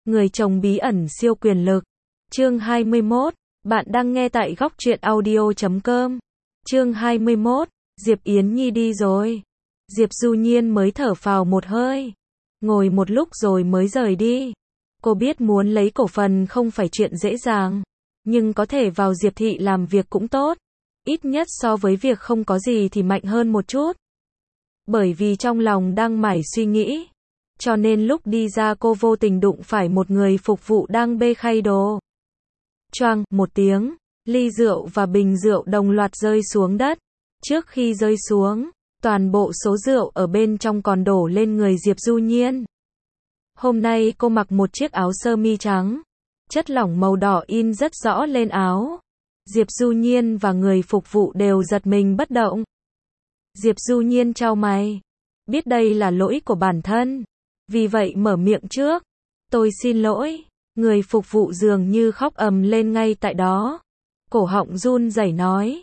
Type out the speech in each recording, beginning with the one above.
Người chồng bí ẩn siêu quyền lực. Chương 21. Bạn đang nghe tại góc truyện audio.com. Chương 21. Diệp Yến Nhi đi rồi. Diệp Du Nhiên mới thở phào một hơi. Ngồi một lúc rồi mới rời đi. Cô biết muốn lấy cổ phần không phải chuyện dễ dàng. Nhưng có thể vào Diệp Thị làm việc cũng tốt. Ít nhất so với việc không có gì thì mạnh hơn một chút. Bởi vì trong lòng đang mải suy nghĩ. Cho nên lúc đi ra cô vô tình đụng phải một người phục vụ đang bê khay đồ. Choang một tiếng, ly rượu và bình rượu đồng loạt rơi xuống đất. Trước khi rơi xuống, toàn bộ số rượu ở bên trong còn đổ lên người Diệp Du Nhiên. Hôm nay cô mặc một chiếc áo sơ mi trắng. Chất lỏng màu đỏ in rất rõ lên áo. Diệp Du Nhiên và người phục vụ đều giật mình bất động. Diệp Du Nhiên chau mày. Biết đây là lỗi của bản thân. Vì vậy mở miệng trước. Tôi xin lỗi. Người phục vụ dường như khóc ầm lên ngay tại đó. Cổ họng run rẩy nói.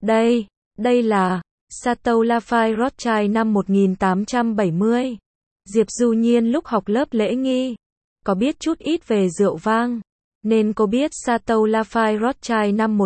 Đây là Chateau Lafite Rothschild năm 1870. Diệp Du Nhiên lúc học lớp lễ nghi. Có biết chút ít về rượu vang. Nên cô biết Chateau Lafite Rothschild năm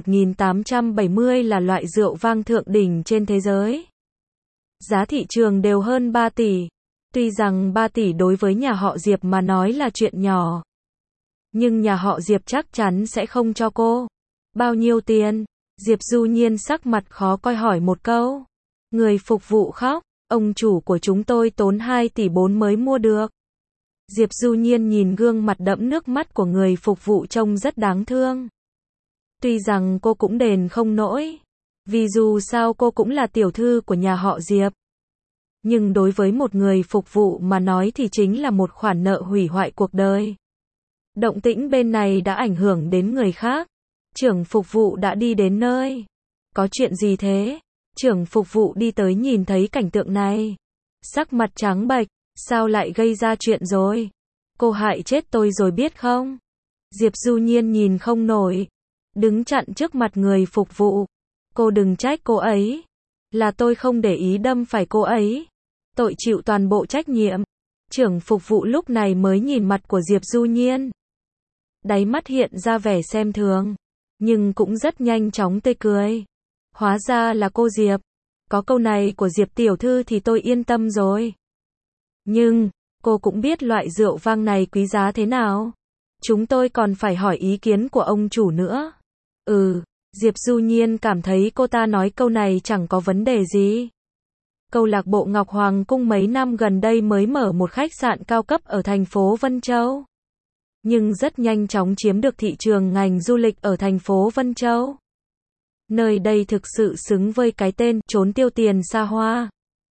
1870 là loại rượu vang thượng đỉnh trên thế giới. Giá thị trường đều hơn 3 tỷ. Tuy rằng 3 tỷ đối với nhà họ Diệp mà nói là chuyện nhỏ. Nhưng nhà họ Diệp chắc chắn sẽ không cho cô. Bao nhiêu tiền? Diệp Du Nhiên sắc mặt khó coi hỏi một câu. Người phục vụ khóc. Ông chủ của chúng tôi tốn 2 tỷ 4 mới mua được. Diệp Du Nhiên nhìn gương mặt đẫm nước mắt của người phục vụ trông rất đáng thương. Tuy rằng cô cũng đền không nổi. Vì dù sao cô cũng là tiểu thư của nhà họ Diệp. Nhưng đối với một người phục vụ mà nói thì chính là một khoản nợ hủy hoại cuộc đời. Động tĩnh bên này đã ảnh hưởng đến người khác. Trưởng phục vụ đã đi đến nơi. Có chuyện gì thế? Trưởng phục vụ đi tới nhìn thấy cảnh tượng này. Sắc mặt trắng bệch. Sao lại gây ra chuyện rồi? Cô hại chết tôi rồi biết không? Diệp Du Nhiên nhìn không nổi. Đứng chặn trước mặt người phục vụ. Cô đừng trách cô ấy. Là tôi không để ý đâm phải cô ấy. Tôi chịu toàn bộ trách nhiệm. Trưởng phục vụ lúc này mới nhìn mặt của Diệp Du Nhiên. Đáy mắt hiện ra vẻ xem thường. Nhưng cũng rất nhanh chóng tươi cười. Hóa ra là cô Diệp. Có câu này của Diệp tiểu thư thì tôi yên tâm rồi. Nhưng, cô cũng biết loại rượu vang này quý giá thế nào. Chúng tôi còn phải hỏi ý kiến của ông chủ nữa. Diệp Du Nhiên cảm thấy cô ta nói câu này chẳng có vấn đề gì. Câu lạc bộ Ngọc Hoàng Cung mấy năm gần đây mới mở một khách sạn cao cấp ở thành phố Vân Châu. Nhưng rất nhanh chóng chiếm được thị trường ngành du lịch ở thành phố Vân Châu. Nơi đây thực sự xứng với cái tên trốn tiêu tiền xa hoa.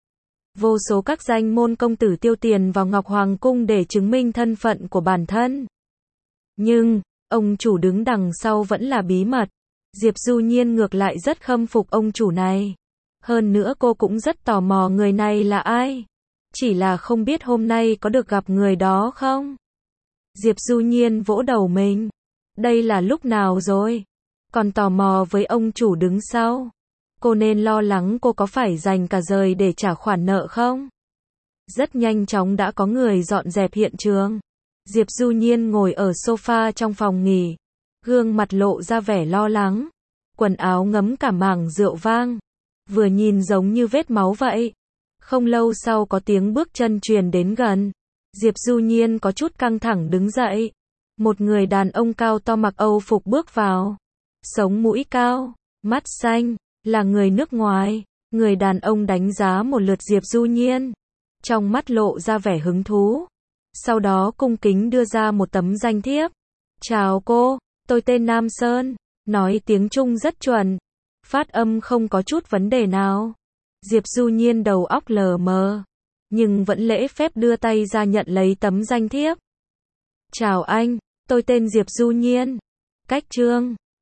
Vô số các danh môn công tử tiêu tiền vào Ngọc Hoàng Cung để chứng minh thân phận của bản thân. Nhưng, ông chủ đứng đằng sau vẫn là bí mật. Diệp Du Nhiên ngược lại rất khâm phục ông chủ này. Hơn nữa cô cũng rất tò mò người này là ai. Chỉ là không biết hôm nay có được gặp người đó không? Diệp Du Nhiên vỗ đầu mình. Đây là lúc nào rồi? Còn tò mò với ông chủ đứng sau. Cô nên lo lắng cô có phải dành cả đời để trả khoản nợ không? Rất nhanh chóng đã có người dọn dẹp hiện trường. Diệp Du Nhiên ngồi ở sofa trong phòng nghỉ. Gương mặt lộ ra vẻ lo lắng. Quần áo ngấm cả mảng rượu vang. Vừa nhìn giống như vết máu vậy. Không lâu sau có tiếng bước chân truyền đến gần. Diệp Du Nhiên có chút căng thẳng đứng dậy. Một người đàn ông cao to mặc Âu phục bước vào. Sống mũi cao, mắt xanh, là người nước ngoài. Người đàn ông đánh giá một lượt Diệp Du Nhiên. Trong mắt lộ ra vẻ hứng thú. Sau đó cung kính đưa ra một tấm danh thiếp. Chào cô, tôi tên Nam Sơn. Nói tiếng Trung rất chuẩn. Phát âm không có chút vấn đề nào. Diệp Du Nhiên đầu óc lờ mờ. Nhưng vẫn lễ phép đưa tay ra nhận lấy tấm danh thiếp. Chào anh, tôi tên Diệp Du Nhiên. Cách Trương.